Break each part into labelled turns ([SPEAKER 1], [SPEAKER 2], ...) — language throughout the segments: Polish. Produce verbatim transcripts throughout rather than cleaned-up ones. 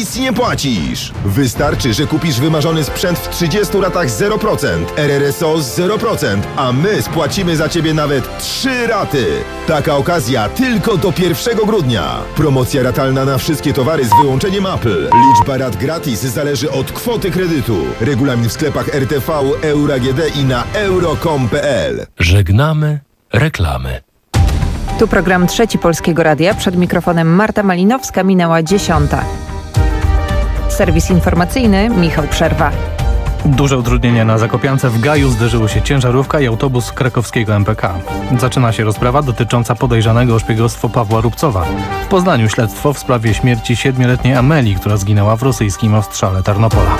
[SPEAKER 1] nic nie płacisz. Wystarczy, że kupisz wymarzony sprzęt w trzydziestu ratach zero procent, R R S O zero procent, a my spłacimy za Ciebie nawet trzy raty. Taka okazja tylko do pierwszego grudnia. Promocja ratalna na wszystkie towary z wyłączeniem Apple. Liczba rat gratis zależy od kwoty kredytu. Regulamin w sklepach R T V, Euro A G D i na euro kropka com kropka p l.
[SPEAKER 2] Żegnamy reklamy.
[SPEAKER 3] Tu program Trzeci Polskiego Radia. Przed mikrofonem Marta Malinowska, minęła dziesiąta. Serwis informacyjny Michał Przerwa.
[SPEAKER 4] Duże utrudnienia na Zakopiance. W Gaju zderzyły się ciężarówka i autobus krakowskiego M P K. Zaczyna się rozprawa dotycząca podejrzanego o szpiegostwo Pawła Rupcowa. W Poznaniu śledztwo w sprawie śmierci siedmioletniej Amelii, która zginęła w rosyjskim ostrzale Tarnopola.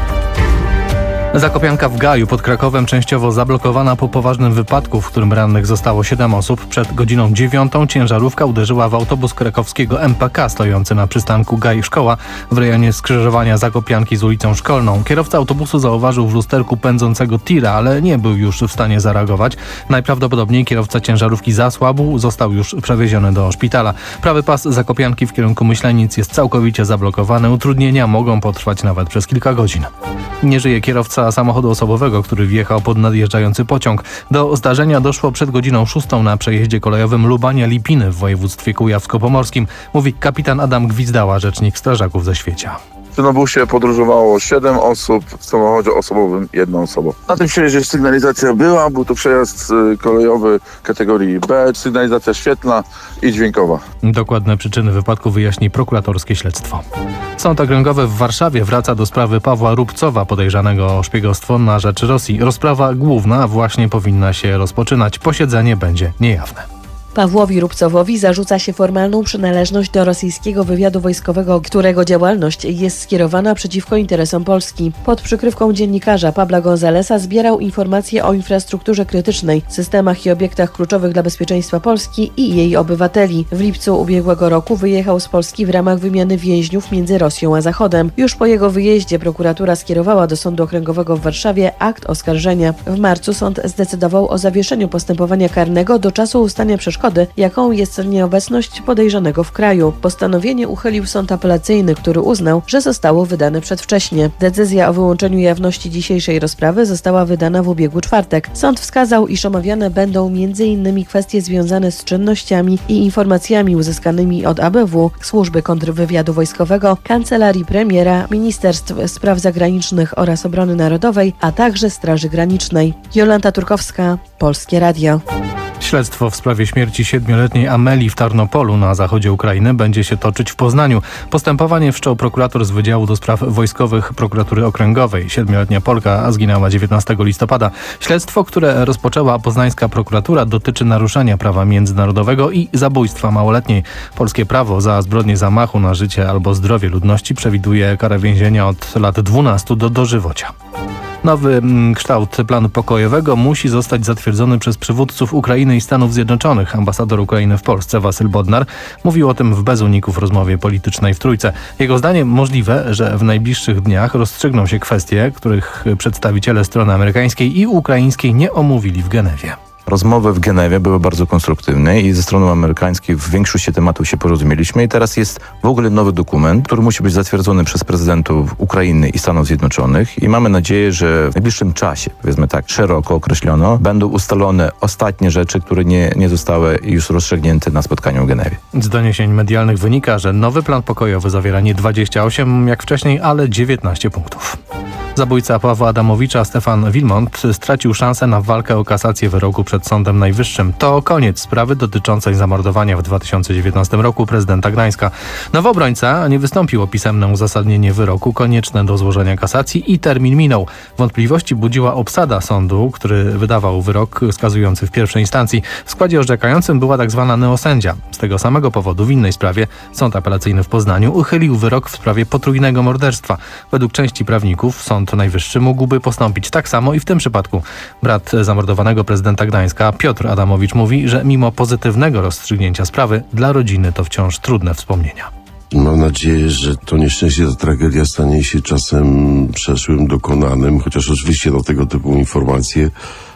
[SPEAKER 4] Zakopianka w Gaju pod Krakowem częściowo zablokowana po poważnym wypadku, w którym rannych zostało siedem osób. Przed godziną dziewiątą ciężarówka uderzyła w autobus krakowskiego M P K stojący na przystanku Gaj Szkoła w rejonie skrzyżowania Zakopianki z ulicą Szkolną. Kierowca autobusu zauważył w lusterku pędzącego tira, ale nie był już w stanie zareagować. Najprawdopodobniej kierowca ciężarówki zasłabł, został już przewieziony do szpitala. Prawy pas Zakopianki w kierunku Myślenic jest całkowicie zablokowany. Utrudnienia mogą potrwać nawet przez kilka godzin. Nie żyje kierowca samochodu osobowego, który wjechał pod nadjeżdżający pociąg. Do zdarzenia doszło przed godziną szóstą na przejeździe kolejowym Lubania-Lipiny w województwie kujawsko-pomorskim, mówi kapitan Adam Gwizdała, rzecznik strażaków ze Świecia.
[SPEAKER 5] W Tynobusie podróżowało siedem osób, w samochodzie osobowym jedną osobą. Na tym przejeździe sygnalizacja była, był to przejazd kolejowy kategorii B, sygnalizacja świetlna i dźwiękowa.
[SPEAKER 4] Dokładne przyczyny wypadku wyjaśni prokuratorskie śledztwo. Sąd Okręgowy w Warszawie wraca do sprawy Pawła Rupcowa, podejrzanego o szpiegostwo na rzecz Rosji. Rozprawa główna właśnie powinna się rozpoczynać. Posiedzenie będzie niejawne.
[SPEAKER 6] Pawłowi Rupcowowi zarzuca się formalną przynależność do rosyjskiego wywiadu wojskowego, którego działalność jest skierowana przeciwko interesom Polski. Pod przykrywką dziennikarza Pabla Gonzalesa zbierał informacje o infrastrukturze krytycznej, systemach i obiektach kluczowych dla bezpieczeństwa Polski i jej obywateli. W lipcu ubiegłego roku wyjechał z Polski w ramach wymiany więźniów między Rosją a Zachodem. Już po jego wyjeździe prokuratura skierowała do Sądu Okręgowego w Warszawie akt oskarżenia. W marcu sąd zdecydował o zawieszeniu postępowania karnego do czasu ustania przeszkody, jaką jest nieobecność podejrzanego w kraju. Postanowienie uchylił sąd apelacyjny, który uznał, że zostało wydane przedwcześnie. Decyzja o wyłączeniu jawności dzisiejszej rozprawy została wydana w ubiegły czwartek. Sąd wskazał, iż omawiane będą między innymi kwestie związane z czynnościami i informacjami uzyskanymi od A B W, Służby Kontrwywiadu Wojskowego, Kancelarii Premiera, Ministerstw Spraw Zagranicznych oraz Obrony Narodowej, a także Straży Granicznej. Jolanta Turkowska, Polskie Radio.
[SPEAKER 4] Śledztwo w sprawie śmierci siedmioletniej Amelii w Tarnopolu na zachodzie Ukrainy będzie się toczyć w Poznaniu. Postępowanie wszczął prokurator z Wydziału do Spraw Wojskowych Prokuratury Okręgowej. Siedmioletnia Polka zginęła dziewiętnastego listopada. Śledztwo, które rozpoczęła poznańska prokuratura, dotyczy naruszenia prawa międzynarodowego i zabójstwa małoletniej. Polskie prawo za zbrodnię zamachu na życie albo zdrowie ludności przewiduje karę więzienia od lat dwunastu do dożywocia. Nowy kształt planu pokojowego musi zostać zatwierdzony przez przywódców Ukrainy i Stanów Zjednoczonych. Ambasador Ukrainy w Polsce Wasyl Bodnar mówił o tym w bez uników rozmowie politycznej w Trójce. Jego zdaniem możliwe, że w najbliższych dniach rozstrzygną się kwestie, których przedstawiciele strony amerykańskiej i ukraińskiej nie omówili w Genewie.
[SPEAKER 7] Rozmowy w Genewie były bardzo konstruktywne i ze stroną amerykańskiej w większości tematów się porozumieliśmy i teraz jest w ogóle nowy dokument, który musi być zatwierdzony przez prezydentów Ukrainy i Stanów Zjednoczonych i mamy nadzieję, że w najbliższym czasie, powiedzmy tak, szeroko określono, będą ustalone ostatnie rzeczy, które nie, nie zostały już rozstrzygnięte na spotkaniu w Genewie.
[SPEAKER 4] Z doniesień medialnych wynika, że nowy plan pokojowy zawiera nie dwadzieścia osiem jak wcześniej, ale dziewiętnaście punktów. Zabójca Pawła Adamowicza Stefan Wilmont stracił szansę na walkę o kasację wyroku przed Sądem Najwyższym. To koniec sprawy dotyczącej zamordowania w dwa tysiące dziewiętnastym roku prezydenta Gdańska. Nowy obrońca nie wystąpił o pisemne uzasadnienie wyroku konieczne do złożenia kasacji i termin minął. Wątpliwości budziła obsada sądu, który wydawał wyrok skazujący w pierwszej instancji. W składzie orzekającym była tak zwana neosędzia. Z tego samego powodu w innej sprawie Sąd Apelacyjny w Poznaniu uchylił wyrok w sprawie potrójnego morderstwa. Według części prawników Sąd Najwyższy mógłby postąpić tak samo i w tym przypadku. Brat zamordowanego prezydenta Gdańska Piotr Adamowicz mówi, że mimo pozytywnego rozstrzygnięcia sprawy dla rodziny to wciąż trudne wspomnienia.
[SPEAKER 8] Mam nadzieję, że to nieszczęście, ta tragedia stanie się czasem przeszłym, dokonanym, chociaż oczywiście do tego typu informacje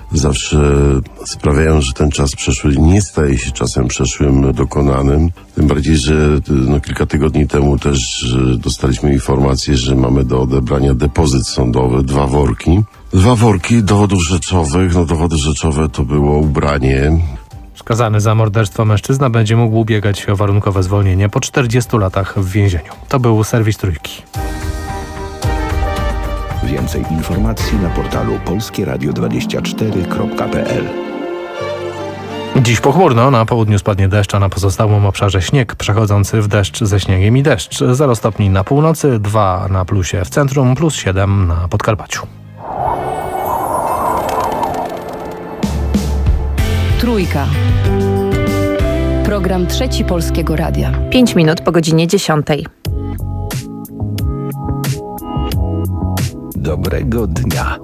[SPEAKER 8] zawsze sprawiają, że ten czas przeszły nie staje się czasem przeszłym dokonanym. Tym bardziej, że no, kilka tygodni temu też dostaliśmy informację, że mamy do odebrania depozyt sądowy, dwa worki. Dwa worki dowodów rzeczowych. No dowody rzeczowe to było ubranie.
[SPEAKER 4] Skazany za morderstwo mężczyzna będzie mógł ubiegać się o warunkowe zwolnienie po czterdziestu latach w więzieniu. To był serwis Trójki.
[SPEAKER 9] Więcej informacji na portalu polskie radio dwadzieścia cztery kropka p l.
[SPEAKER 4] Dziś pochmurno, na południu spadnie deszcz, a na pozostałym obszarze śnieg przechodzący w deszcz ze śniegiem i deszcz. zero stopni na północy, dwa na plusie w centrum, plus siedem na Podkarpaciu.
[SPEAKER 10] Trójka. Program Trzeci Polskiego Radia.
[SPEAKER 3] Pięć minut po godzinie dziesiątej.
[SPEAKER 9] Dobrego dnia.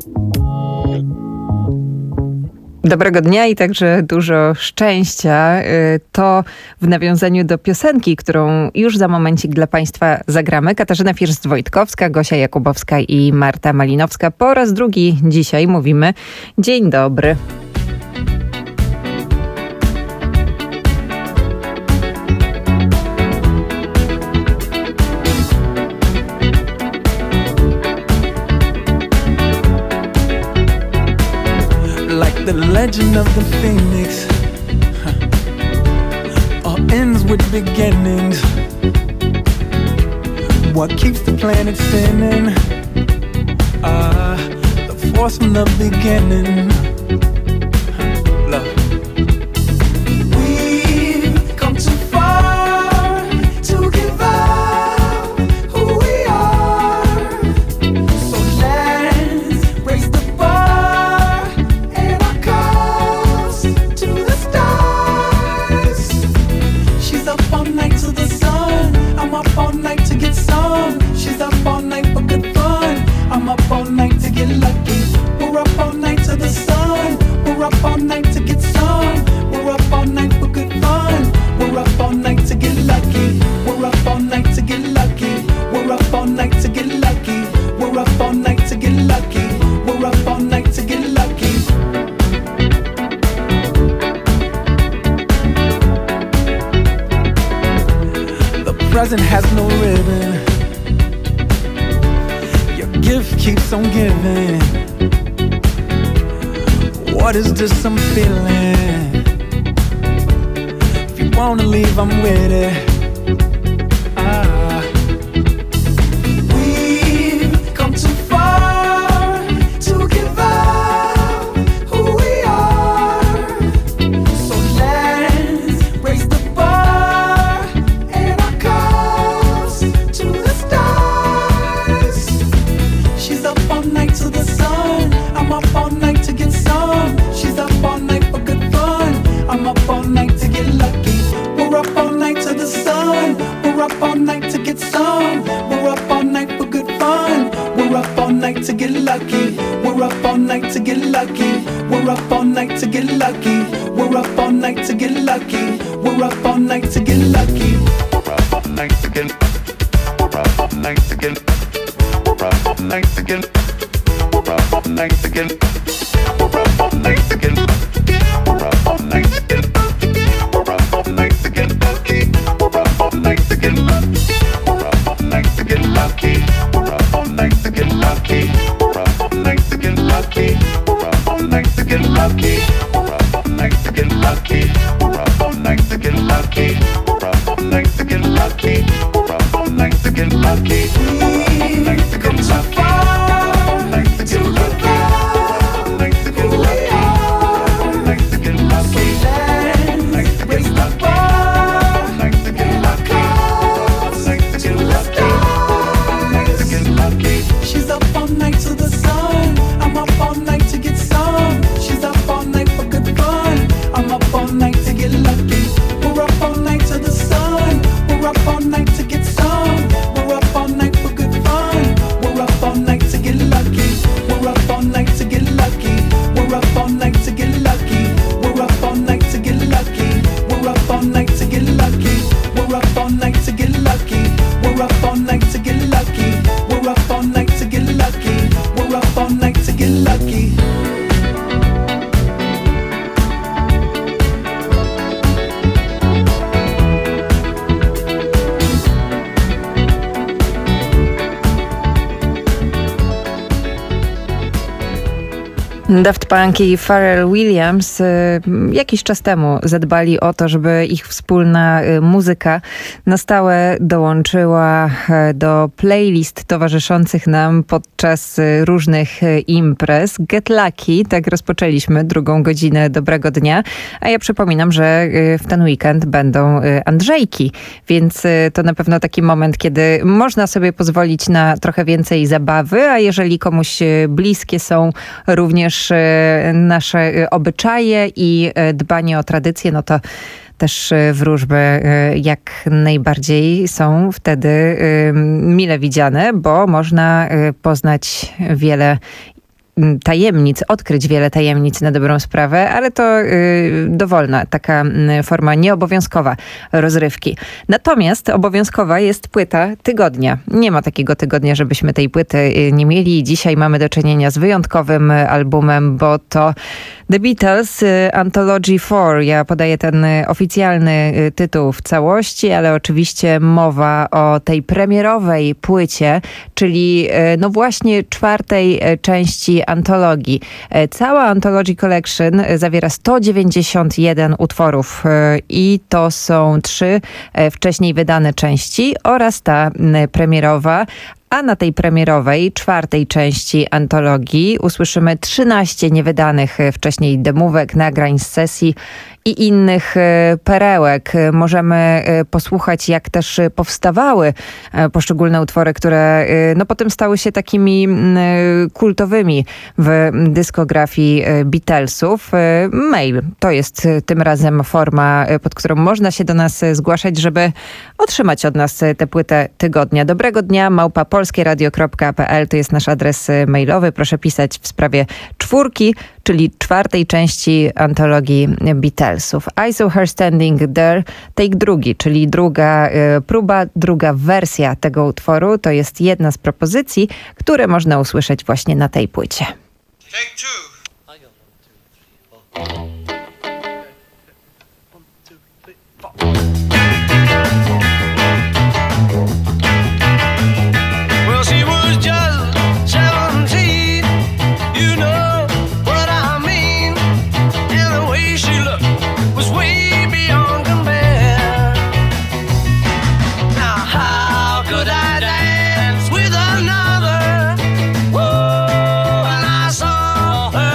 [SPEAKER 3] Dobrego dnia i także dużo szczęścia. To w nawiązaniu do piosenki, którą już za momencik dla Państwa zagramy. Katarzyna First-Wojtkowska, Gosia Jakubowska i Marta Malinowska. Po raz drugi dzisiaj mówimy dzień dobry.
[SPEAKER 11] The legend of the phoenix huh. All ends with beginnings. What keeps the planet spinning? Ah, uh, the force from the beginning. Huh. Love. We've come too far to give up who we are. So let's raise the bar and our cups to the stars. She's up all night to the sun. I'm up all night to get some. She's up all night for good fun. I'm up all night to get lucky. We're up all night to the sun. We're up all night to get some. We're up all night for good fun. We're up all night to get lucky. We're up all night to get lucky. We're up all night to get lucky. We're up all night to get lucky. We're up all night to get lucky. The present has no ribbon. Your gift keeps on giving. What is this I'm feeling? If you wanna leave, I'm with it. Ah. We've come too far to give up who we are. So let's raise the bar and our cups to the stars. She's up all night to the sun. I'm up all night to get some. She's up all night for good fun. I'm up all night to get lucky. We're up all night to the sun. We're up all night to get some. We're up all night for good fun. We're up all night to get lucky. We're up all night to get lucky. We're up all night to get lucky. We're up all night to get lucky. We're up all night to get lucky. We're up all night to get. We're up all night to get. We're up all night to get. We're up all night to get. We're up all night to get. We're up all night to get. We're up all night to get lucky. We're up all night to get lucky. We're up all night to get lucky. We're up all night to get lucky. We're up all night to get lucky. We're up all night to get lucky. We're up all night to get lucky. We're up all night to get lucky. We're up all night to get lucky. We're up all night to get lucky. We're up all night to get lucky. We're up all night to the sun. We're up all night to get some. We're up all night for good.
[SPEAKER 3] Daft Punk i Pharrell Williams y, jakiś czas temu zadbali o to, żeby ich wspólna y, muzyka na stałe dołączyła y, do playlist towarzyszących nam podczas y, różnych y, imprez. Get Lucky, tak rozpoczęliśmy drugą godzinę Dobrego Dnia, a ja przypominam, że y, w ten weekend będą y, Andrzejki, więc y, to na pewno taki moment, kiedy można sobie pozwolić na trochę więcej zabawy, a jeżeli komuś y, bliskie są również nasze obyczaje i dbanie o tradycje, no to też wróżby jak najbardziej są wtedy mile widziane, bo można poznać wiele tajemnic, odkryć wiele tajemnic na dobrą sprawę, ale to y, dowolna, taka y, forma nieobowiązkowa rozrywki. Natomiast obowiązkowa jest płyta tygodnia. Nie ma takiego tygodnia, żebyśmy tej płyty y, nie mieli. Dzisiaj mamy do czynienia z wyjątkowym albumem, bo to The Beatles y, Anthology cztery. Ja podaję ten y, oficjalny y, tytuł w całości, ale oczywiście mowa o tej premierowej płycie, czyli y, no właśnie czwartej y, części antologii. Cała Anthology Collection zawiera sto dziewięćdziesiąt jeden utworów i to są trzy wcześniej wydane części oraz ta premierowa. A na tej premierowej, czwartej części antologii usłyszymy trzynaście niewydanych wcześniej demówek, nagrań z sesji i innych perełek. Możemy posłuchać, jak też powstawały poszczególne utwory, które no potem stały się takimi kultowymi w dyskografii Beatlesów. Mail to jest tym razem forma, pod którą można się do nas zgłaszać, żeby otrzymać od nas tę płytę tygodnia. Dobrego dnia, małpa polskieradio kropka p l to jest nasz adres mailowy. Proszę pisać w sprawie czwórki, czyli czwartej części antologii Beatlesów. I Saw Her Standing There, take drugi, czyli druga y, próba, druga wersja tego utworu. To jest jedna z propozycji, które można usłyszeć właśnie na tej płycie.
[SPEAKER 11] Take two. Well, she was just seventeen, you know what I mean, and the way she looked was way beyond compare. Now how could I dance with another? Whoa, and I saw her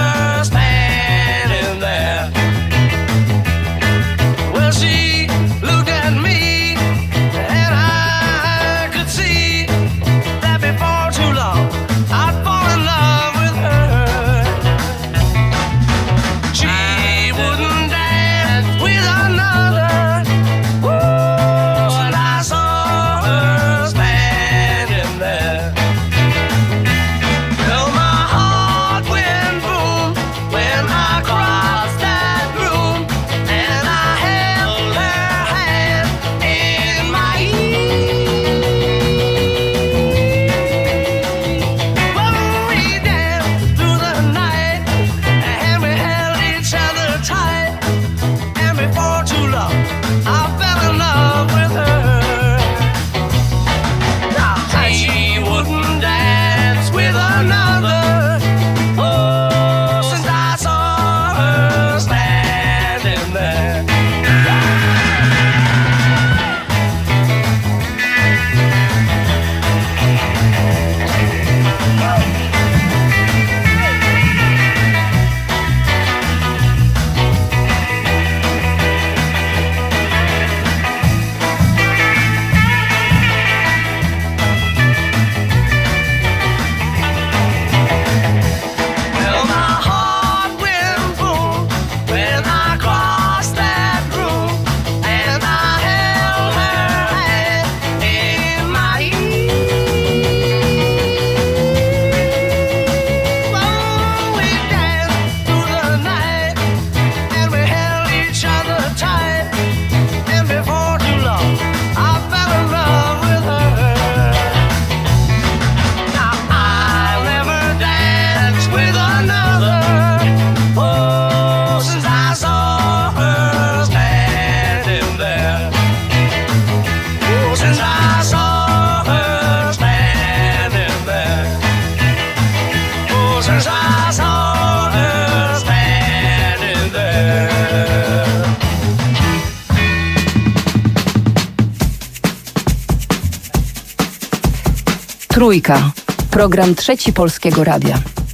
[SPEAKER 10] Trójka. Program Trzeci Polskiego Radia.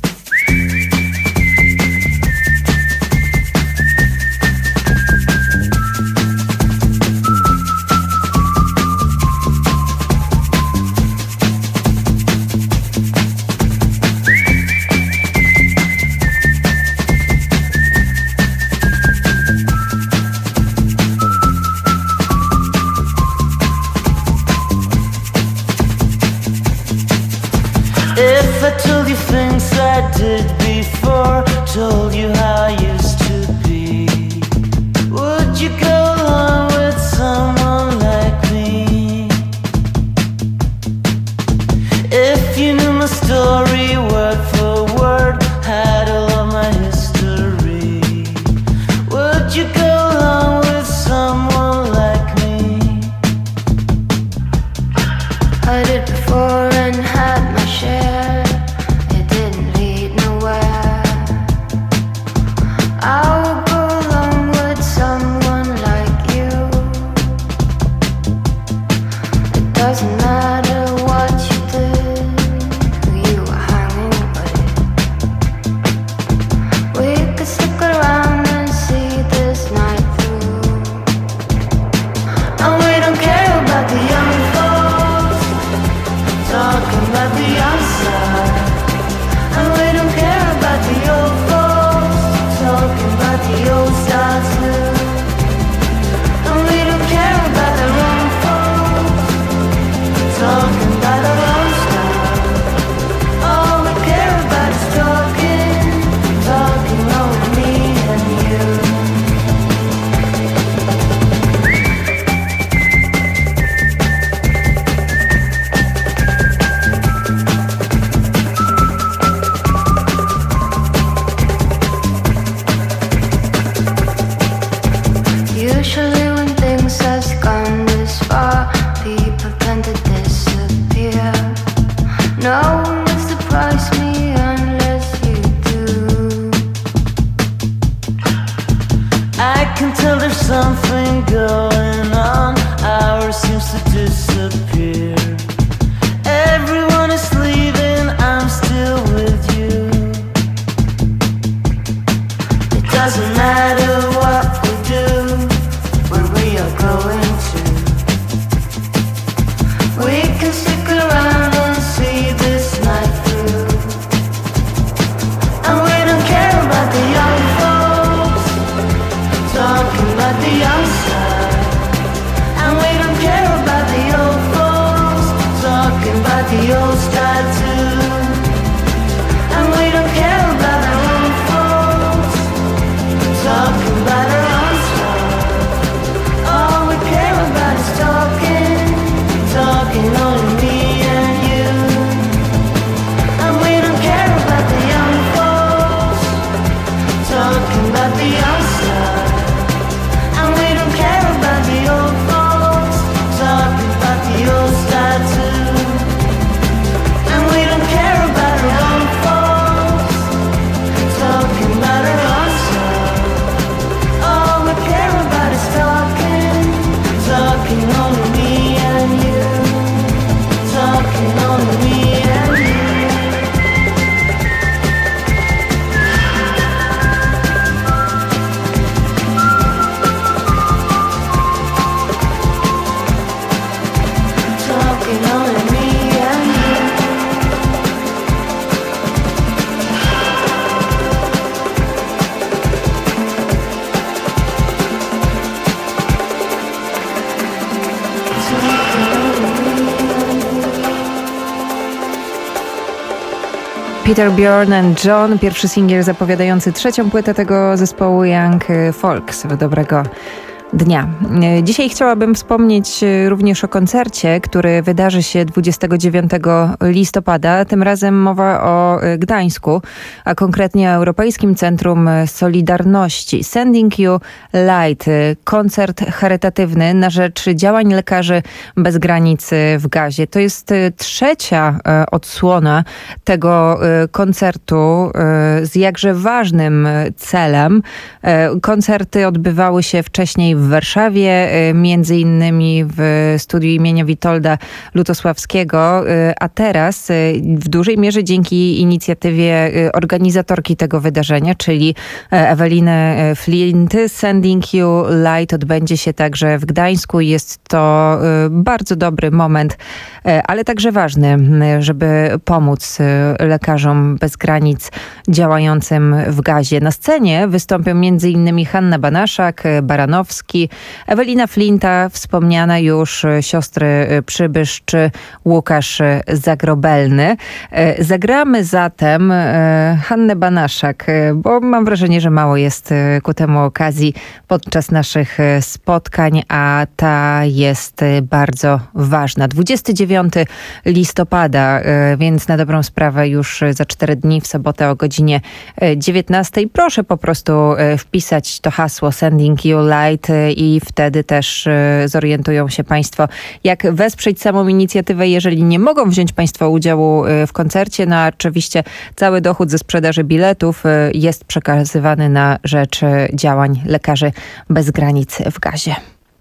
[SPEAKER 12] If I told you things I did before, told you how I used to be, would you go along with someone like me? If you knew my story word for word, had all of my history, would you go along with someone like me?
[SPEAKER 13] I did before and had my share. It didn't lead nowhere. I would go along with someone like you. It doesn't matter what you did, who you were hanging with. We could stick around and see this night through. And we don't care about the young folks talking about the outside, and we don't care about the old folks talking about the old style too. And we don't care about the wrong folks talking about our own style. All we care about is talking, talking over me and you. Usually when things have gone this far, people tend to disappear. No one will surprise me unless you do.
[SPEAKER 12] I can tell there's something going on. Ours seems to disappear. Everyone is leaving, I'm still with you. It doesn't matter what we do, where we are going to. We can stick around and see this night through. And we don't care about the young folks talking about the outside. And we don't care about the old folks talking about the old style too. And we don't care about our own folks talking about our own style. All we care about is talking, talking only me and you. And we don't care about the young folks talking about the outside. And we don't care about the old folks talking about the old style too. And we don't care about our own folks talking about our own style. All we care about is talking, talking only me and you. Talking only me and you. Talking only me and you.
[SPEAKER 3] Peter, Bjorn and John, pierwszy singiel zapowiadający trzecią płytę tego zespołu Young Folks. Dobrego dnia. Dzisiaj chciałabym wspomnieć również o koncercie, który wydarzy się dwudziestego dziewiątego listopada. Tym razem mowa o Gdańsku, a konkretnie o Europejskim Centrum Solidarności. Sending You Light. Koncert charytatywny na rzecz działań Lekarzy Bez Granic w Gazie. To jest trzecia odsłona tego koncertu z jakże ważnym celem. Koncerty odbywały się wcześniej w Warszawie, między innymi w studiu imienia Witolda Lutosławskiego, a teraz w dużej mierze dzięki inicjatywie organizatorki tego wydarzenia, czyli Eweliny Flinty, Sending You Light odbędzie się także w Gdańsku. Jest to bardzo dobry moment, ale także ważny, żeby pomóc lekarzom bez granic działającym w gazie. Na scenie wystąpią między innymi Hanna Banaszak, Baranowski, Ewelina Flinta, wspomniana już siostry Przybysz czy Łukasz Zagrobelny. Zagramy zatem Hannę Banaszak, bo mam wrażenie, że mało jest ku temu okazji podczas naszych spotkań, a ta jest bardzo ważna. dwudziestego dziewiątego listopada, więc na dobrą sprawę już za cztery dni, w sobotę o godzinie dziewiętnastej. Proszę po prostu wpisać to hasło Sending You Light i wtedy też zorientują się Państwo, jak wesprzeć samą inicjatywę, jeżeli nie mogą wziąć Państwo udziału w koncercie. No a oczywiście cały dochód ze sprzedaży biletów jest przekazywany na rzecz działań Lekarzy Bez Granic w gazie.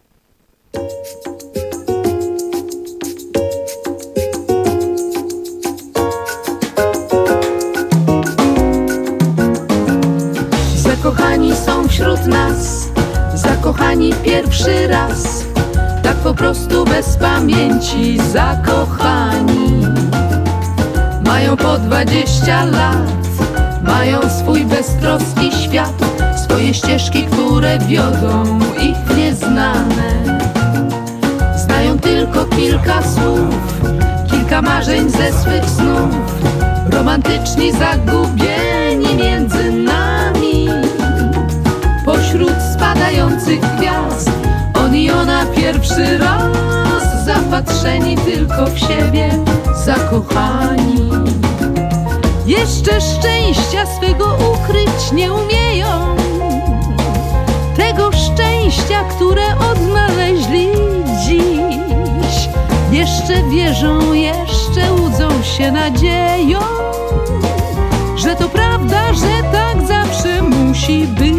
[SPEAKER 14] Zakochani są wśród nas, zakochani pierwszy raz, tak po prostu bez pamięci zakochani. Mają po dwadzieścia lat, mają swój beztroski świat, swoje ścieżki, które wiodą ich nieznane. Znają tylko kilka słów, kilka marzeń ze swych snów, romantyczni, zagubieni między nami. Pośród spadających gwiazd, on i ona pierwszy raz, zapatrzeni tylko w siebie, zakochani. Jeszcze szczęścia swego ukryć nie umieją, tego szczęścia, które odnaleźli dziś. Jeszcze wierzą, jeszcze łudzą się nadzieją, że to prawda, że tak zawsze musi być.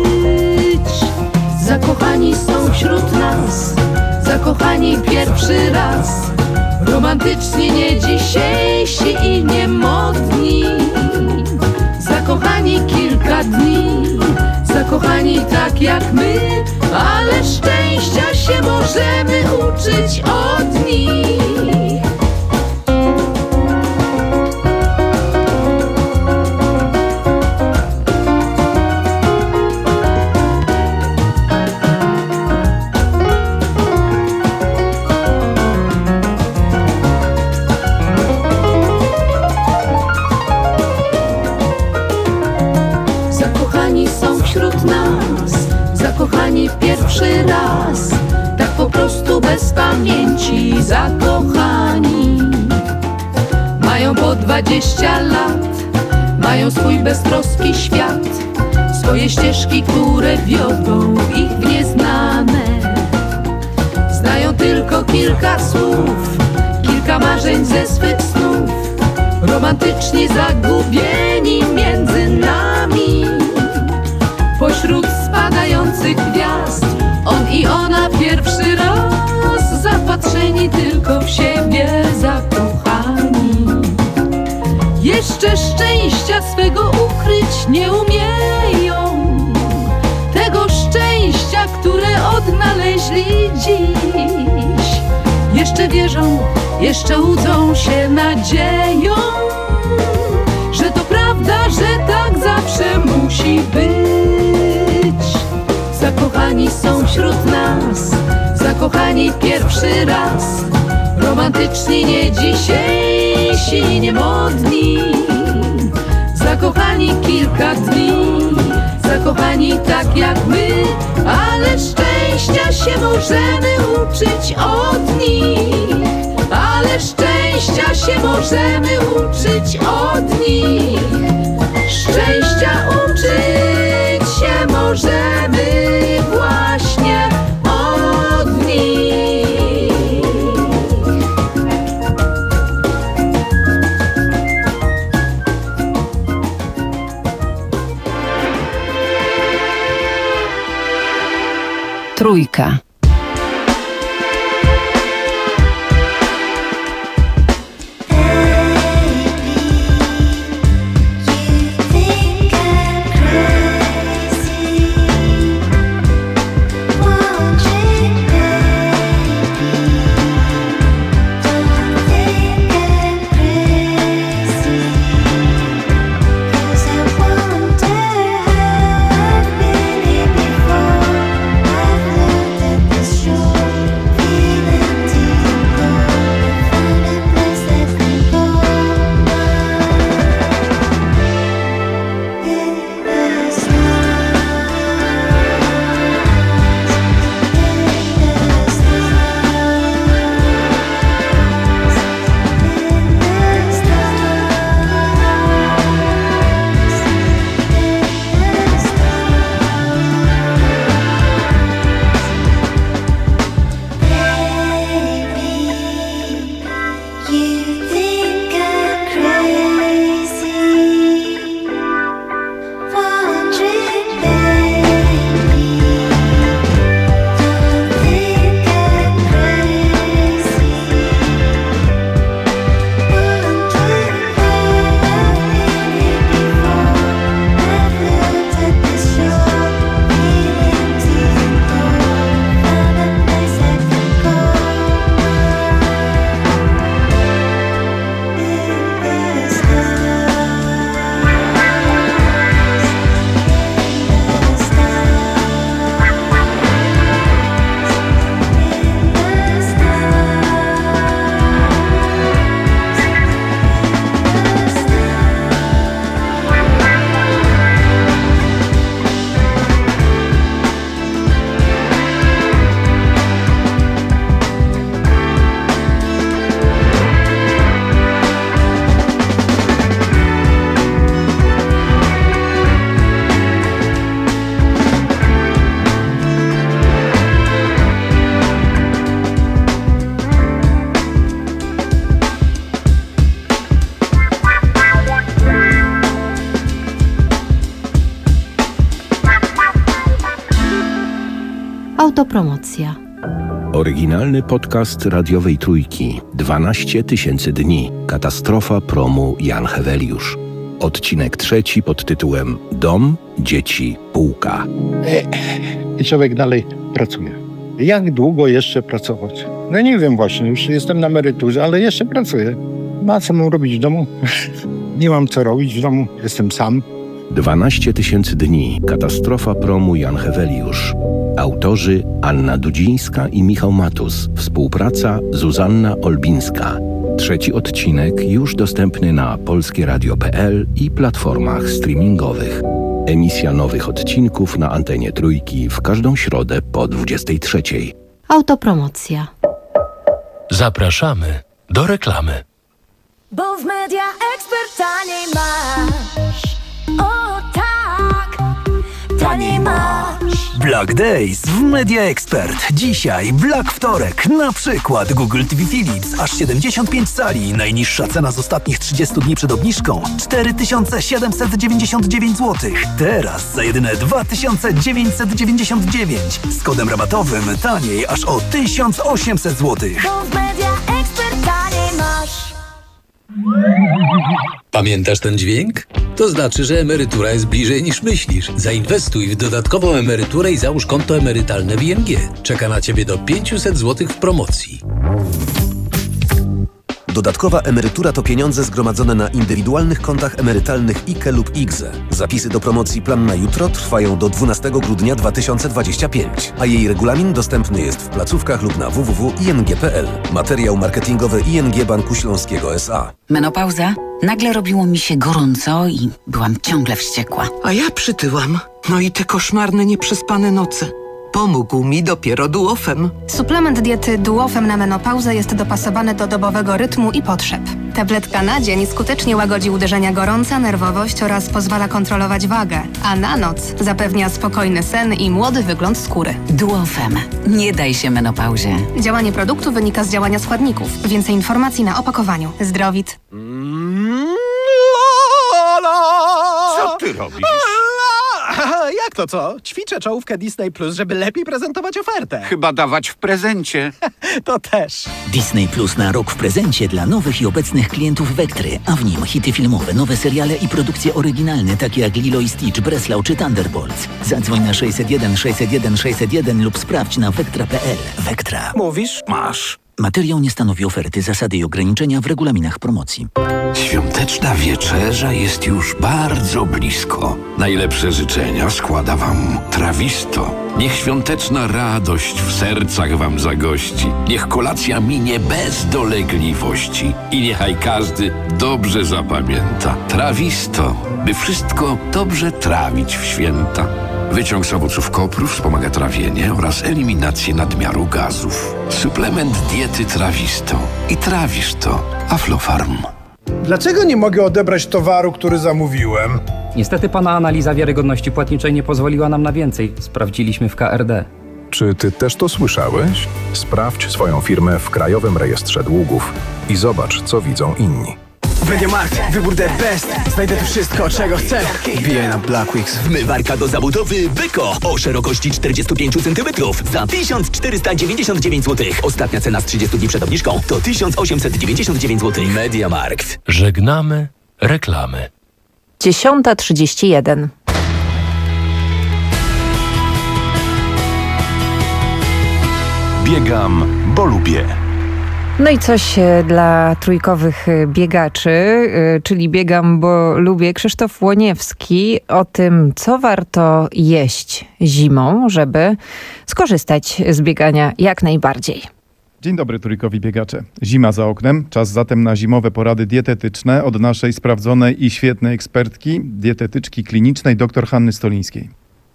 [SPEAKER 14] Zakochani są wśród nas, zakochani pierwszy raz, romantyczni, nie dzisiejsi i nie modni. Zakochani kilka dni, zakochani tak jak my, ale szczęścia się możemy uczyć od nich. Zakochani pierwszy raz, tak po prostu bez pamięci zakochani. Mają po dwadzieścia lat, mają swój beztroski świat, swoje ścieżki, które wiodą ich w nieznane. Znają tylko kilka słów, kilka marzeń ze swych snów, romantyczni, zagubieni między nami. Pośród spadających gwiazd, on i ona pierwszy raz, zapatrzeni tylko w siebie, zakochani. Jeszcze szczęścia swego ukryć nie umieją, tego szczęścia, które odnaleźli dziś. Jeszcze wierzą, jeszcze łudzą się nadzieją, że to prawda, że tak zawsze musi być. Zakochani są wśród nas, zakochani pierwszy raz, romantyczni, nie dzisiejsi, nie modni. Zakochani kilka dni, zakochani tak jak my, ale szczęścia się możemy uczyć od nich. Ale szczęścia się możemy uczyć od nich. Szczęścia uczyć się możemy właśnie od nich.
[SPEAKER 10] Trójka.
[SPEAKER 15] Autopromocja.
[SPEAKER 9] Oryginalny podcast radiowej Trójki. dwanaście tysięcy dni. Katastrofa promu Jan Heweliusz. Odcinek trzeci pod tytułem Dom, dzieci, półka.
[SPEAKER 16] I człowiek dalej pracuje. Jak długo jeszcze pracować? No nie wiem właśnie, już jestem na emeryturze, ale jeszcze pracuję. Ma co mam robić w domu? Nie mam co robić w domu, jestem sam.
[SPEAKER 9] dwanaście tysięcy dni. Katastrofa promu Jan Heweliusz. Autorzy Anna Dudzińska i Michał Matus. Współpraca Zuzanna Olbińska. Trzeci odcinek już dostępny na polskie radio kropka p l i platformach streamingowych. Emisja nowych odcinków na antenie Trójki w każdą środę po dwudziestej trzeciej.
[SPEAKER 15] Autopromocja.
[SPEAKER 2] Zapraszamy do reklamy.
[SPEAKER 17] Bo w Media Expert taniej masz. O tak, taniej masz.
[SPEAKER 18] Black Days w Media Expert. Dzisiaj Black Wtorek. Na przykład Google T V Philips. Aż siedemdziesiąt pięć cali. Najniższa cena z ostatnich trzydziestu dni przed obniżką. cztery tysiące siedemset dziewięćdziesiąt dziewięć złotych. Teraz za jedyne dwa tysiące dziewięćset dziewięćdziesiąt dziewięć. Z kodem rabatowym taniej aż o tysiąc osiemset złotych.
[SPEAKER 17] Bo w Media Expert taniej masz.
[SPEAKER 19] Pamiętasz ten dźwięk? To znaczy, że emerytura jest bliżej niż myślisz. Zainwestuj w dodatkową emeryturę i załóż konto emerytalne w I N G. Czeka na Ciebie do pięćset złotych w promocji.
[SPEAKER 20] Dodatkowa emerytura to pieniądze zgromadzone na indywidualnych kontach emerytalnych I K E lub I G Z E. Zapisy do promocji Plan na jutro trwają do dwunastego grudnia dwa tysiące dwudziestego piątego, a jej regulamin dostępny jest w placówkach lub na w w w kropka i n g kropka p l. Materiał marketingowy I N G Banku Śląskiego S A.
[SPEAKER 21] Menopauza? Nagle robiło mi się gorąco i byłam ciągle wściekła.
[SPEAKER 22] A ja przytyłam. No i te koszmarne, nieprzespane noce. Pomógł mi dopiero Duofem.
[SPEAKER 23] Suplement diety Duofem na menopauzę jest dopasowany do dobowego rytmu i potrzeb. Tabletka na dzień skutecznie łagodzi uderzenia gorąca, nerwowość oraz pozwala kontrolować wagę, a na noc zapewnia spokojny sen i młody wygląd skóry.
[SPEAKER 21] Duofem. Nie daj się menopauzie.
[SPEAKER 23] Działanie produktu wynika z działania składników. Więcej informacji na opakowaniu. Zdrowit.
[SPEAKER 24] Co ty robisz?
[SPEAKER 1] Jak to co? Ćwiczę czołówkę Disney Plus, żeby lepiej prezentować ofertę.
[SPEAKER 5] Chyba dawać w prezencie.
[SPEAKER 1] To też.
[SPEAKER 15] Disney Plus na rok w prezencie dla nowych i obecnych klientów Vektry, a w nim hity filmowe, nowe seriale i produkcje oryginalne takie jak Lilo i Stitch, Breslau czy Thunderbolts. Zadzwoń na sześćset jeden sześćset jeden sześćset jeden lub sprawdź na vektra kropka p l. Vektra.
[SPEAKER 1] Mówisz?
[SPEAKER 5] Masz.
[SPEAKER 15] Materiał nie stanowi oferty, zasady i ograniczenia w regulaminach promocji.
[SPEAKER 5] Świąteczna wieczerza jest już bardzo blisko. Najlepsze życzenia składa wam Trawisto. Niech świąteczna radość w sercach wam zagości. Niech kolacja minie bez dolegliwości. I niechaj każdy dobrze zapamięta. Trawisto, by wszystko dobrze trawić w święta. Wyciąg z owoców kopru wspomaga trawienie oraz eliminację nadmiaru gazów. Suplement diety Trawisto. I trawisz to. Aflofarm.
[SPEAKER 24] Dlaczego nie mogę odebrać towaru, który zamówiłem?
[SPEAKER 25] Niestety pana analiza wiarygodności płatniczej nie pozwoliła nam na więcej. Sprawdziliśmy w K R D.
[SPEAKER 26] Czy ty też to słyszałeś? Sprawdź swoją firmę w Krajowym Rejestrze Długów i zobacz, co widzą inni.
[SPEAKER 1] MediaMarkt, wybór the best. Znajdę tu wszystko, czego chcę. Wbijaj na Blackweeks.
[SPEAKER 18] Zmywarka do zabudowy Beko o szerokości czterdzieści pięć centymetrów za tysiąc czterysta dziewięćdziesiąt dziewięć złotych. Ostatnia cena z trzydziestu dni przed obniżką to tysiąc osiemset dziewięćdziesiąt dziewięć złotych. MediaMarkt.
[SPEAKER 2] Żegnamy reklamy.
[SPEAKER 3] dziesiąta trzydzieści jeden.
[SPEAKER 26] Biegam, bo lubię.
[SPEAKER 3] No i coś dla trójkowych biegaczy, czyli biegam, bo lubię. Krzysztof Łoniewski o tym, co warto jeść zimą, żeby skorzystać z biegania jak najbardziej.
[SPEAKER 27] Dzień dobry trójkowi biegacze. Zima za oknem, czas zatem na zimowe porady dietetyczne od naszej sprawdzonej i świetnej ekspertki, dietetyczki klinicznej dr Hanny Stolińskiej.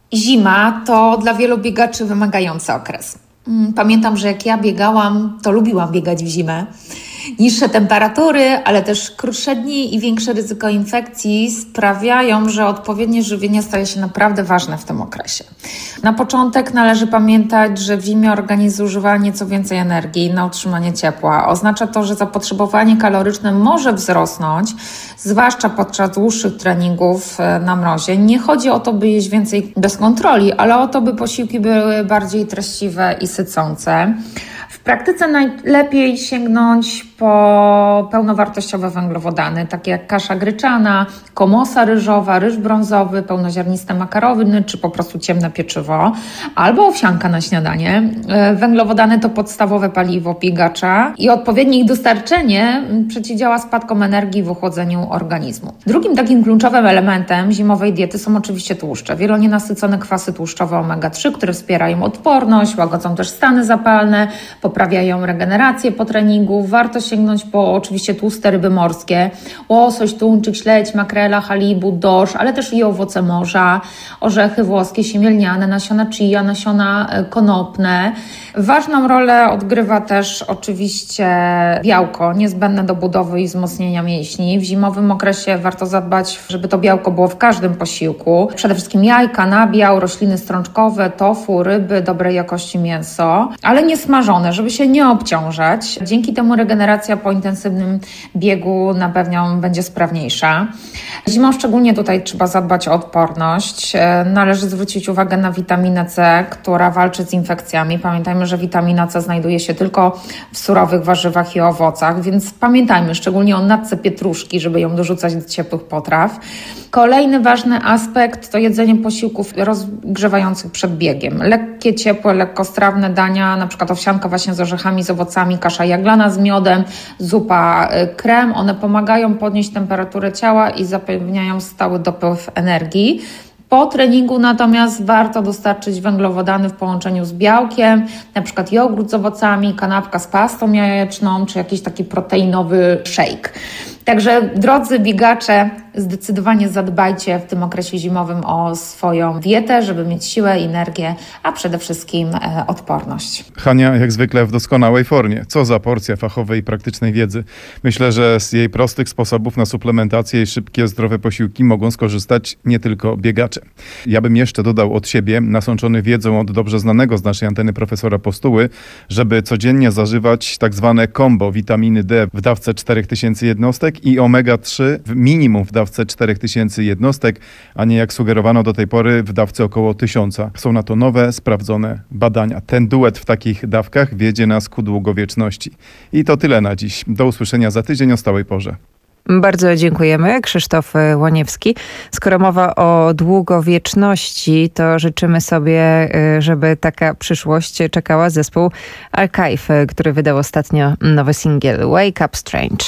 [SPEAKER 28] Zima to dla wielu biegaczy wymagający okres. Pamiętam, że jak ja biegałam, to lubiłam biegać w zimę. Niższe temperatury, ale też krótsze dni i większe ryzyko infekcji sprawiają, że odpowiednie żywienie staje się naprawdę ważne w tym okresie. Na początek należy pamiętać, że w zimie organizm zużywa nieco więcej energii na utrzymanie ciepła. Oznacza to, że zapotrzebowanie kaloryczne może wzrosnąć, zwłaszcza podczas dłuższych treningów na mrozie. Nie chodzi o to, by jeść więcej bez kontroli, ale o to, by posiłki były bardziej treściwe i sycące. W praktyce najlepiej sięgnąć po pełnowartościowe węglowodany, takie jak kasza gryczana, komosa ryżowa, ryż brązowy, pełnoziarniste makarony czy po prostu ciemne pieczywo, albo owsianka na śniadanie. Węglowodany to podstawowe paliwo biegacza i odpowiednie ich dostarczenie przeciwdziała spadkom energii w ochłodzeniu organizmu. Drugim takim kluczowym elementem zimowej diety są oczywiście tłuszcze. Wielonienasycone kwasy tłuszczowe omega trzy, które wspierają odporność, łagodzą też stany zapalne, poprawiają regenerację po treningu. Warto sięgnąć po oczywiście tłuste ryby morskie, łosoś, tuńczyk, śledź, makrela, halibut, dorsz, ale też i owoce morza, orzechy włoskie, siemielniane, nasiona chia, nasiona konopne. Ważną rolę odgrywa też oczywiście białko, niezbędne do budowy i wzmocnienia mięśni. W zimowym okresie warto zadbać, żeby to białko było w każdym posiłku. Przede wszystkim jajka, nabiał, rośliny strączkowe, tofu, ryby, dobrej jakości mięso, ale nie smażone, żeby się nie obciążać. Dzięki temu regeneracja po intensywnym biegu na pewno będzie sprawniejsza. Zimą szczególnie tutaj trzeba zadbać o odporność. Należy zwrócić uwagę na witaminę C, która walczy z infekcjami. Pamiętajmy, że witamina C znajduje się tylko w surowych warzywach i owocach, więc pamiętajmy szczególnie o natce pietruszki, żeby ją dorzucać do ciepłych potraw. Kolejny ważny aspekt to jedzenie posiłków rozgrzewających przed biegiem. Lekkie, ciepłe, lekkostrawne dania, na przykład owsianka właśnie z orzechami, z owocami, kasza jaglana z miodem, zupa, krem. One pomagają podnieść temperaturę ciała i zapewniają stały dopływ energii. Po treningu natomiast warto dostarczyć węglowodany w połączeniu z białkiem, na przykład jogurt z owocami, kanapka z pastą jajeczną, czy jakiś taki proteinowy shake. Także drodzy biegacze, zdecydowanie zadbajcie w tym okresie zimowym o swoją dietę, żeby mieć siłę, energię, a przede wszystkim e, odporność.
[SPEAKER 27] Hania jak zwykle w doskonałej formie. Co za porcja fachowej i praktycznej wiedzy. Myślę, że z jej prostych sposobów na suplementację i szybkie, zdrowe posiłki mogą skorzystać nie tylko biegacze. Ja bym jeszcze dodał od siebie, nasączony wiedzą od dobrze znanego z naszej anteny profesora Postuły, żeby codziennie zażywać tak zwane combo witaminy D w dawce cztery tysiące jednostek cynk i omega trzy w minimum w dawce cztery tysiące jednostek, a nie jak sugerowano do tej pory w dawce około tysiąca. Są na to nowe, sprawdzone badania. Ten duet w takich dawkach wiedzie nas ku długowieczności. I to tyle na dziś. Do usłyszenia za tydzień o stałej porze.
[SPEAKER 3] Bardzo dziękujemy. Krzysztof Łoniewski. Skoro mowa o długowieczności, to życzymy sobie, żeby taka przyszłość czekała zespół Archive, który wydał ostatnio nowy singiel Wake Up Strange.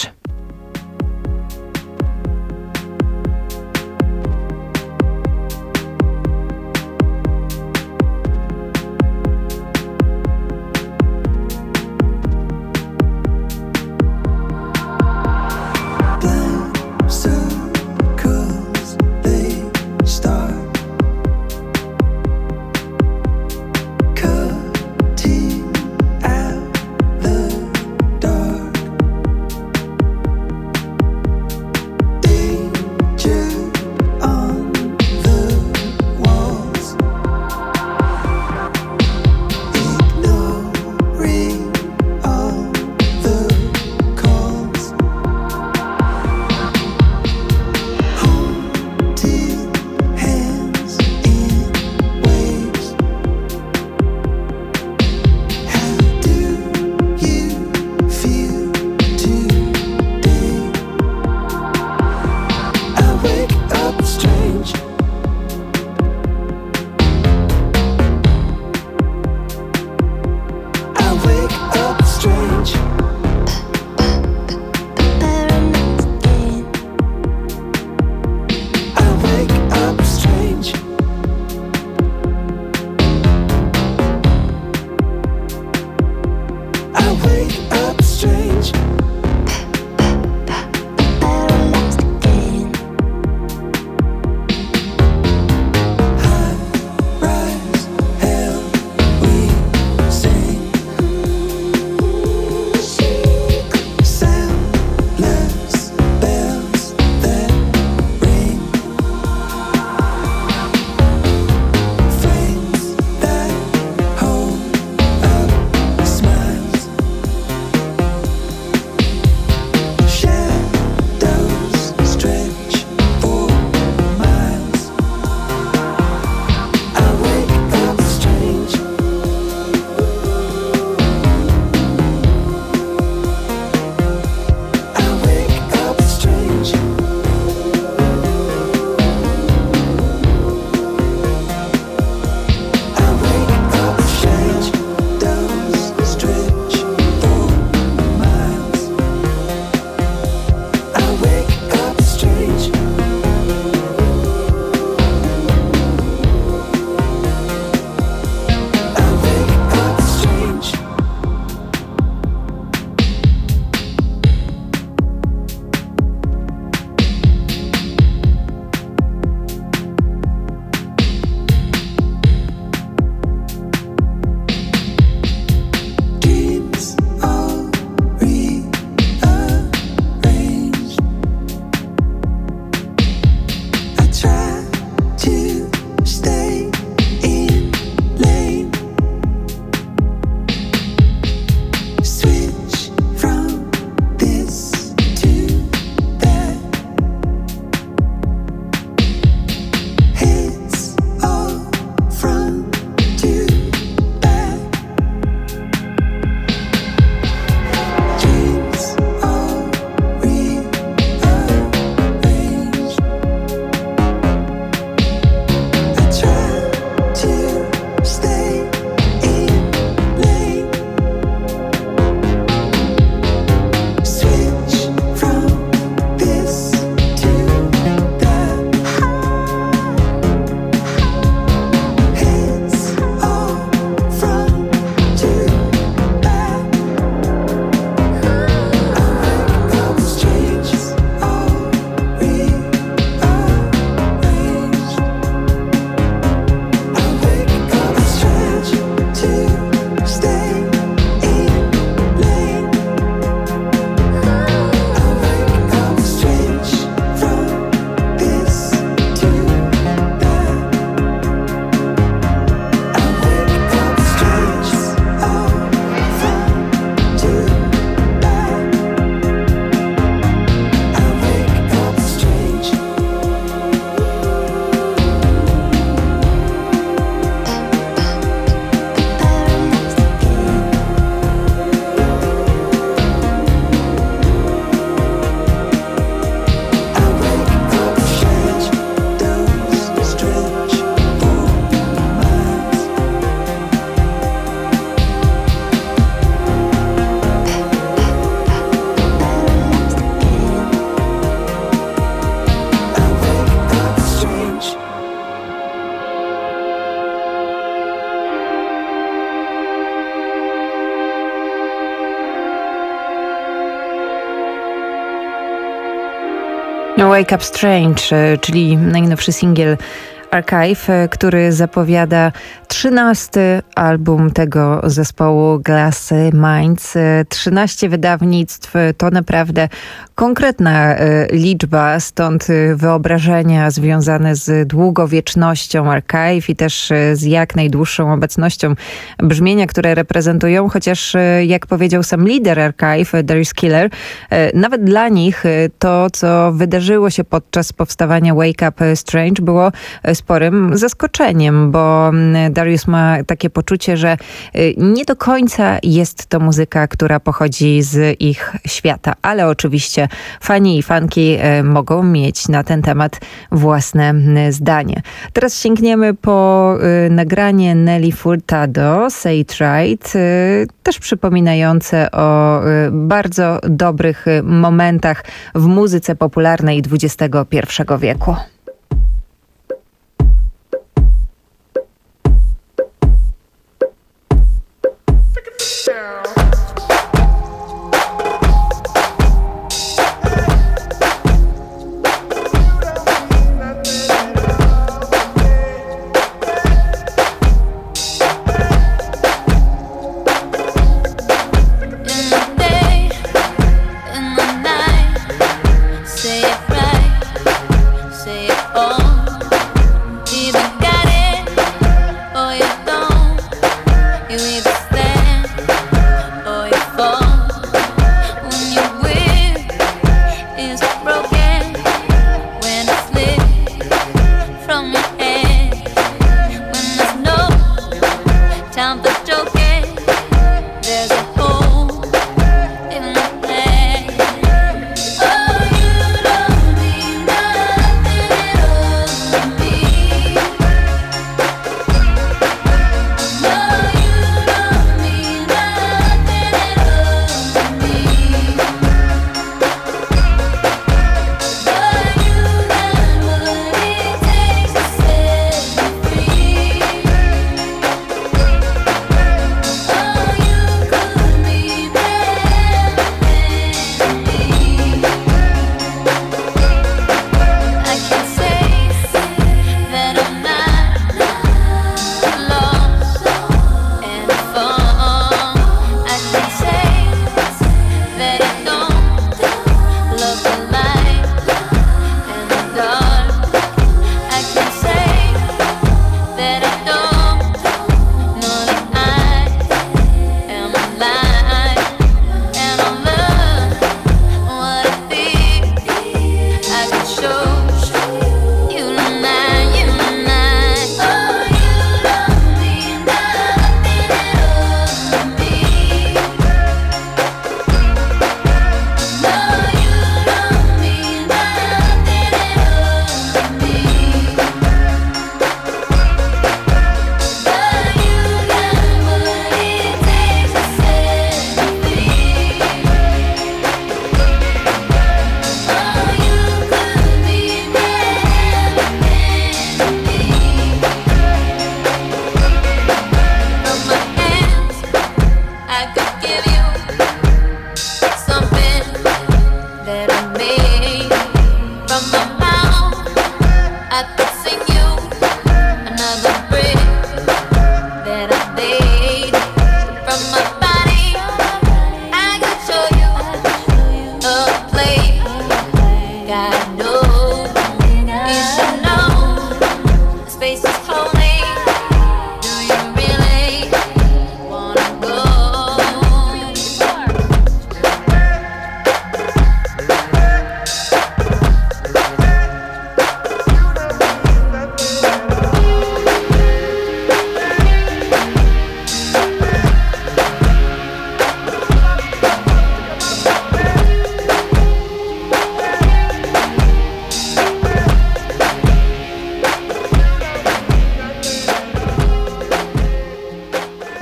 [SPEAKER 3] Wake Up Strange, czyli najnowszy singiel Archive, który zapowiada trzynasty album tego zespołu Glass Minds. trzynaście wydawnictw to naprawdę konkretna liczba, stąd wyobrażenia związane z długowiecznością Archive i też z jak najdłuższą obecnością brzmienia, które reprezentują, chociaż jak powiedział sam lider Archive, Darius Killer, nawet dla nich to, co wydarzyło się podczas powstawania Wake Up Strange, było sporym zaskoczeniem, bo Darius ma takie poczucie, że nie do końca jest to muzyka, która pochodzi z ich świata, ale oczywiście fani i fanki mogą mieć na ten temat własne zdanie. Teraz sięgniemy po nagranie Nelly Furtado, Say It Right, też przypominające o bardzo dobrych momentach w muzyce popularnej dwudziestego pierwszego wieku.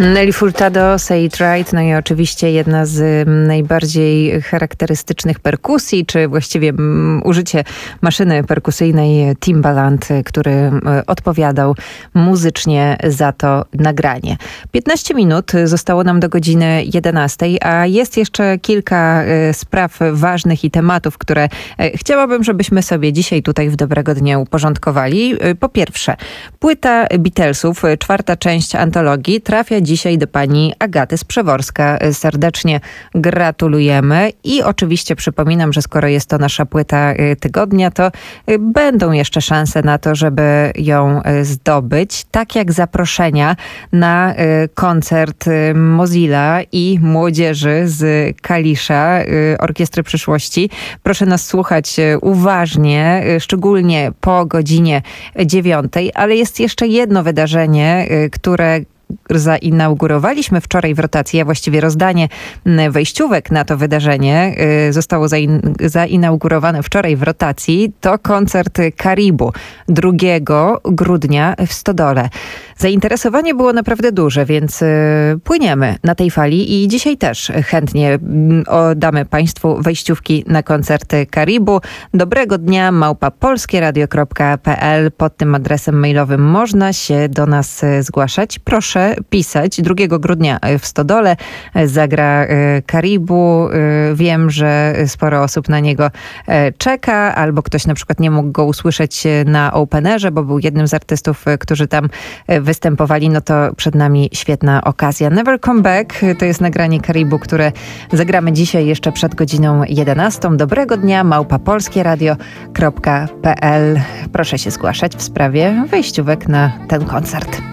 [SPEAKER 3] Nelly Furtado, Say It Right, no i oczywiście jedna z najbardziej charakterystycznych perkusji, czy właściwie m, użycie maszyny perkusyjnej Timbaland, który m, odpowiadał muzycznie za to nagranie. piętnaście minut zostało nam do godziny jedenastej, a jest jeszcze kilka e, spraw ważnych i tematów, które e, chciałabym, żebyśmy sobie dzisiaj tutaj w Dobrego Dnia uporządkowali. E, po pierwsze, płyta Beatlesów, czwarta część antologii, trafia dzisiaj do pani Agaty z Przeworska. Serdecznie gratulujemy i oczywiście przypominam, że skoro jest to nasza płyta tygodnia, to będą jeszcze szanse na to, żeby ją zdobyć. Tak jak zaproszenia na koncert Mozilla i młodzieży z Kalisza, Orkiestry Przyszłości. Proszę nas słuchać uważnie, szczególnie po godzinie dziewiątej, ale jest jeszcze jedno wydarzenie, które zainaugurowaliśmy wczoraj w rotacji, a właściwie rozdanie wejściówek na to wydarzenie zostało zain- zainaugurowane wczoraj w rotacji. To koncert Karibu drugiego grudnia w Stodole. Zainteresowanie było naprawdę duże, więc płyniemy na tej fali i dzisiaj też chętnie oddamy Państwu wejściówki na koncerty Karibu. Dobrego dnia, małpa polskieradio kropka p l. Pod tym adresem mailowym można się do nas zgłaszać. Proszę pisać. drugiego grudnia w Stodole zagra Karibu. Wiem, że sporo osób na niego czeka, albo ktoś na przykład nie mógł go usłyszeć na Openerze, bo był jednym z artystów, którzy tam występowali. No to przed nami świetna okazja. Never Come Back to jest nagranie Karibu, które zagramy dzisiaj jeszcze przed godziną jedenastą. Dobrego dnia, małpa polskieradio kropka p l. Proszę się zgłaszać w sprawie wejściówek na ten koncert.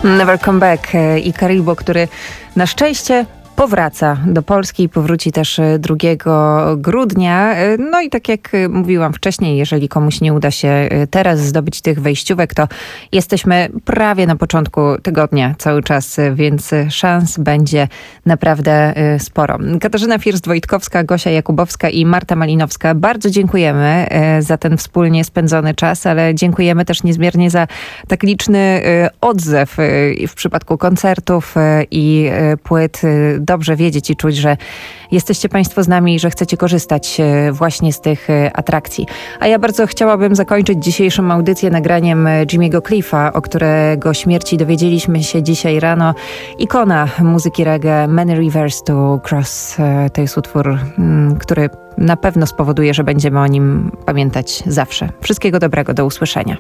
[SPEAKER 3] Never Come Back i Karibo, który na szczęście powraca do Polski i powróci też drugiego grudnia. No i tak jak mówiłam wcześniej, jeżeli komuś nie uda się teraz zdobyć tych wejściówek, to jesteśmy prawie na początku tygodnia cały czas, więc szans będzie naprawdę sporo. Katarzyna First-Wojtkowska, Gosia Jakubowska i Marta Malinowska, bardzo dziękujemy za ten wspólnie spędzony czas, ale dziękujemy też niezmiernie za tak liczny odzew w przypadku koncertów i płyt. Dobrze wiedzieć i czuć, że jesteście Państwo z nami i że chcecie korzystać właśnie z tych atrakcji. A ja bardzo chciałabym zakończyć dzisiejszą audycję nagraniem Jimmy'ego Cliffa, o którego śmierci dowiedzieliśmy się dzisiaj rano. Ikona muzyki reggae, Many Rivers to Cross. To jest utwór, który na pewno spowoduje, że będziemy o nim pamiętać zawsze. Wszystkiego dobrego, do usłyszenia.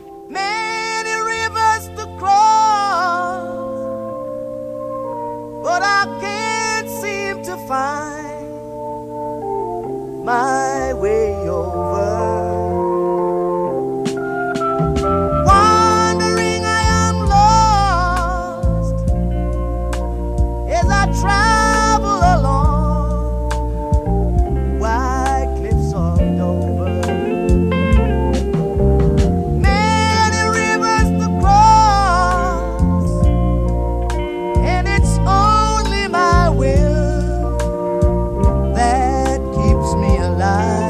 [SPEAKER 4] My way over, wandering I am lost as I travel along wide cliffs of Dover. Many rivers to cross, and it's only my will that keeps me alive.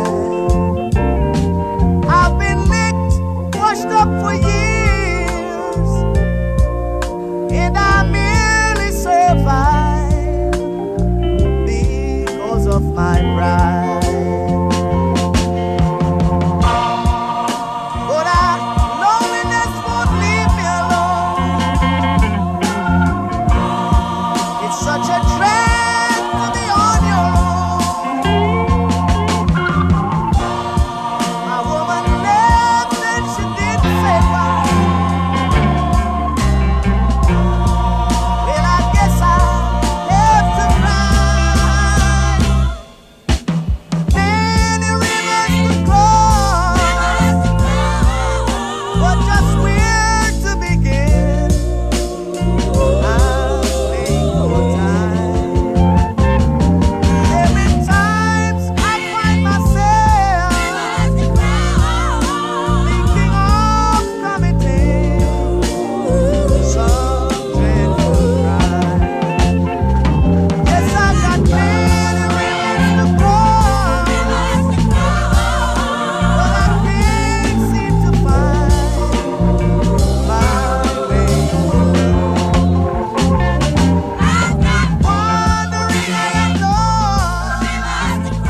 [SPEAKER 4] I've been licked, washed up for years, and I merely survive because of my pride. But I, loneliness won't leave me alone. It's such a drag to be on your own. My woman left and she didn't say why. Well, I guess I have to cry. Many rivers to cross, but just where to begin? I'll think for time. There been times I find myself thinking of committing some dreadful crime. Yes, I got many rivers to cross, but I can't seem to find my way home. Wandering I am lost as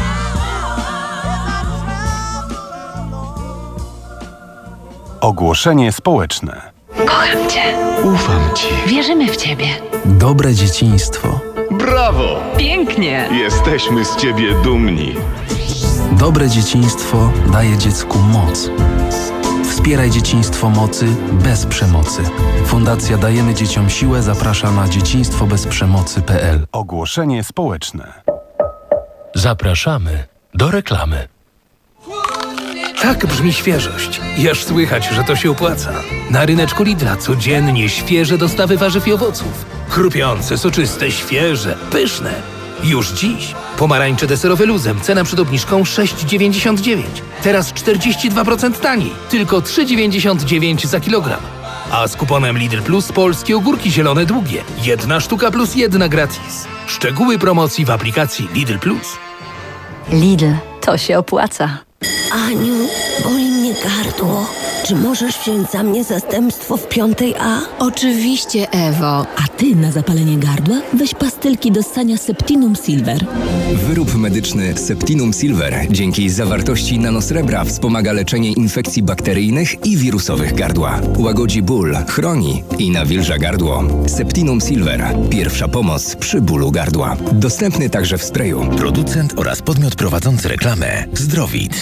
[SPEAKER 4] I travel along.
[SPEAKER 6] Ogłoszenie społeczne.
[SPEAKER 7] Kocham cię.
[SPEAKER 6] Ufam ci.
[SPEAKER 7] Wierzymy w ciebie.
[SPEAKER 6] Dobre dzieciństwo.
[SPEAKER 7] Brawo! Pięknie!
[SPEAKER 6] Jesteśmy z ciebie dumni.
[SPEAKER 7] Dobre dzieciństwo daje dziecku moc. Wspieraj dzieciństwo mocy bez przemocy. Fundacja Dajemy Dzieciom Siłę zaprasza na dzieciństwo bez przemocy kropka p l.
[SPEAKER 6] Ogłoszenie społeczne.
[SPEAKER 2] Zapraszamy do reklamy.
[SPEAKER 18] Tak brzmi świeżość. Jaż słychać, że to się opłaca. Na ryneczku Lidla codziennie świeże dostawy warzyw i owoców. Chrupiące, soczyste, świeże, pyszne. Już dziś pomarańcze deserowe luzem, cena przed obniżką sześć dziewięćdziesiąt dziewięć. Teraz czterdzieści dwa procent taniej, tylko trzy dziewięćdziesiąt dziewięć za kilogram. A z kuponem Lidl Plus polskie ogórki zielone długie. Jedna sztuka plus jedna gratis. Szczegóły promocji w aplikacji Lidl Plus.
[SPEAKER 10] Lidl, to się opłaca.
[SPEAKER 8] Aniu, boli mnie gardło. Czy możesz wziąć za mnie zastępstwo w piątej A?
[SPEAKER 11] Oczywiście, Ewo. A ty na zapalenie gardła weź pastylki do ssania Septinum Silver.
[SPEAKER 12] Wyrób medyczny Septinum Silver dzięki zawartości nanosrebra wspomaga leczenie infekcji bakteryjnych i wirusowych gardła. Łagodzi ból, chroni i nawilża gardło. Septinum Silver. Pierwsza pomoc przy bólu gardła. Dostępny także w sprayu.
[SPEAKER 13] Producent oraz podmiot prowadzący reklamę Zdrowid.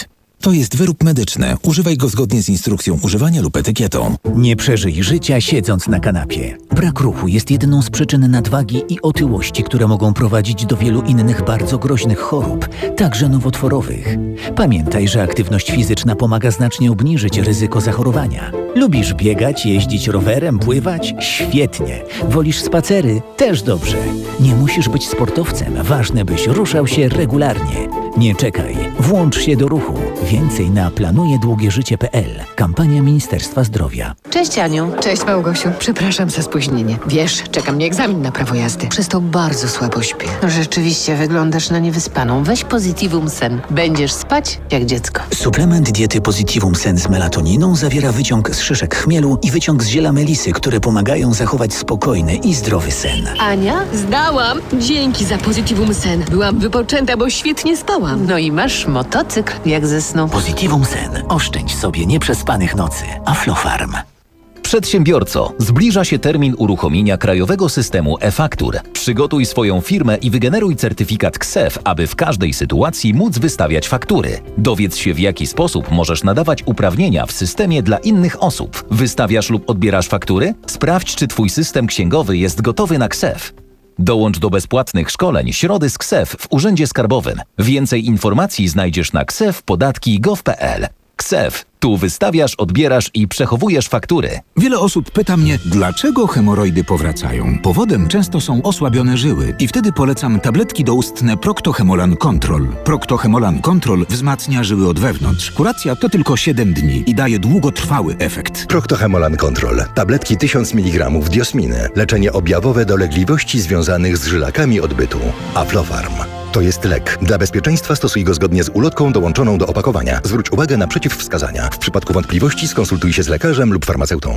[SPEAKER 9] To jest wyrób medyczny. Używaj go zgodnie z instrukcją używania lub etykietą.
[SPEAKER 15] Nie przeżyj życia siedząc na kanapie. Brak ruchu jest jedną z przyczyn nadwagi i otyłości, które mogą prowadzić do wielu innych bardzo groźnych chorób, także nowotworowych. Pamiętaj, że aktywność fizyczna pomaga znacznie obniżyć ryzyko zachorowania. Lubisz biegać, jeździć rowerem, pływać? Świetnie. Wolisz spacery? Też dobrze. Nie musisz być sportowcem. Ważne, byś ruszał się regularnie. Nie czekaj. Włącz się do ruchu. Więcej na planuje długie życie kropka p l. Kampania Ministerstwa Zdrowia.
[SPEAKER 13] Cześć Aniu. Cześć Małgosiu. Przepraszam za spóźnienie. Wiesz, czeka mnie egzamin na prawo jazdy. Przez to bardzo słabo śpię. Rzeczywiście wyglądasz na niewyspaną. Weź Positivum Sen. Będziesz spać jak dziecko.
[SPEAKER 15] Suplement diety Positivum Sen z melatoniną zawiera wyciąg z szyszek chmielu i wyciąg z ziela melisy, które pomagają zachować spokojny i zdrowy sen.
[SPEAKER 13] Ania? Zdałam. Dzięki za Positivum Sen. Byłam wypoczęta, bo świetnie spałam. No i masz motocykl jak ze snu.
[SPEAKER 15] Positivum Sen. Oszczędź sobie nieprzespanych nocy. Aflofarm.
[SPEAKER 2] Przedsiębiorco, zbliża się termin uruchomienia krajowego systemu e-faktur. Przygotuj swoją firmę i wygeneruj certyfikat K S E F, aby w każdej sytuacji móc wystawiać faktury. Dowiedz się, w jaki sposób możesz nadawać uprawnienia w systemie dla innych osób. Wystawiasz lub odbierasz faktury? Sprawdź, czy Twój system księgowy jest gotowy na K S E F. Dołącz do bezpłatnych szkoleń Środy z K S E F w Urzędzie Skarbowym. Więcej informacji znajdziesz na ksef podatki kropka gov kropka p l. K S E F. Tu wystawiasz, odbierasz i przechowujesz faktury.
[SPEAKER 14] Wiele osób pyta mnie, dlaczego hemoroidy powracają. Powodem często są osłabione żyły i wtedy polecam tabletki doustne Procto-Hemolan Control. Procto-Hemolan Control wzmacnia żyły od wewnątrz. Kuracja to tylko siedem dni i daje długotrwały efekt.
[SPEAKER 16] Procto-Hemolan Control. Tabletki tysiąc miligramów diosminy. Leczenie objawowe dolegliwości związanych z żylakami odbytu. Aflofarm. To jest lek. Dla bezpieczeństwa stosuj go zgodnie z ulotką dołączoną do opakowania. Zwróć uwagę na przeciwwskazania. W przypadku wątpliwości skonsultuj się z lekarzem lub farmaceutą.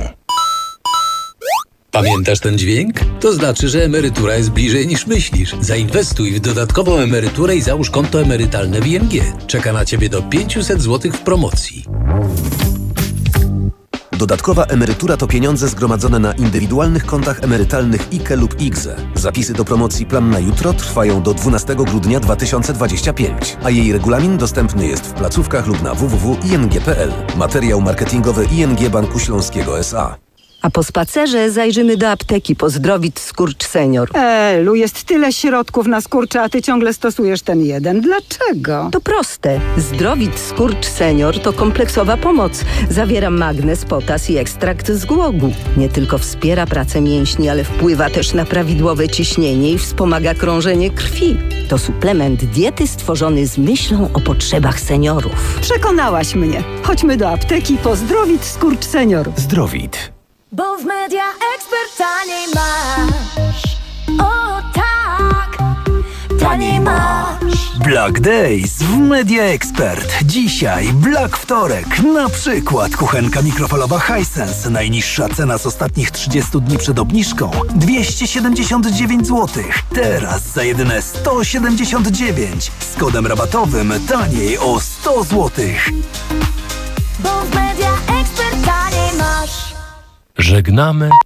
[SPEAKER 17] Pamiętasz ten dźwięk? To znaczy, że emerytura jest bliżej niż myślisz. Zainwestuj w dodatkową emeryturę i załóż konto emerytalne w I N G. Czeka na Ciebie do pięćset złotych w promocji.
[SPEAKER 19] Dodatkowa emerytura to pieniądze zgromadzone na indywidualnych kontach emerytalnych I K E lub I G Z E. Zapisy do promocji Plan na jutro trwają do dwunastego grudnia dwa tysiące dwudziestego piątego, a jej regulamin dostępny jest w placówkach lub na w w w kropka i n g kropka p l. Materiał marketingowy I N G Banku Śląskiego S A.
[SPEAKER 20] A po spacerze zajrzymy do apteki Pozdrowit Skurcz Senior.
[SPEAKER 22] Elu, jest tyle środków na skurcze, a ty ciągle stosujesz ten jeden. Dlaczego?
[SPEAKER 20] To proste. Zdrowit Skurcz Senior to kompleksowa pomoc. Zawiera magnez, potas i ekstrakt z głogu. Nie tylko wspiera pracę mięśni, ale wpływa też na prawidłowe ciśnienie i wspomaga krążenie krwi. To suplement diety stworzony z myślą o potrzebach seniorów.
[SPEAKER 22] Przekonałaś mnie. Chodźmy do apteki Pozdrowit Skurcz Senior.
[SPEAKER 14] Zdrowit.
[SPEAKER 4] Bo w Media Expert taniej masz. O tak, taniej masz.
[SPEAKER 18] Black Days w Media Expert. Dzisiaj Black Wtorek. Na przykład kuchenka mikrofalowa Hisense. Najniższa cena z ostatnich trzydziestu dni przed obniżką dwieście siedemdziesiąt dziewięć złotych. Teraz za jedyne sto siedemdziesiąt dziewięć. Z kodem rabatowym taniej o sto złotych.
[SPEAKER 4] Bo w Media Expert taniej masz.
[SPEAKER 2] Żegnamy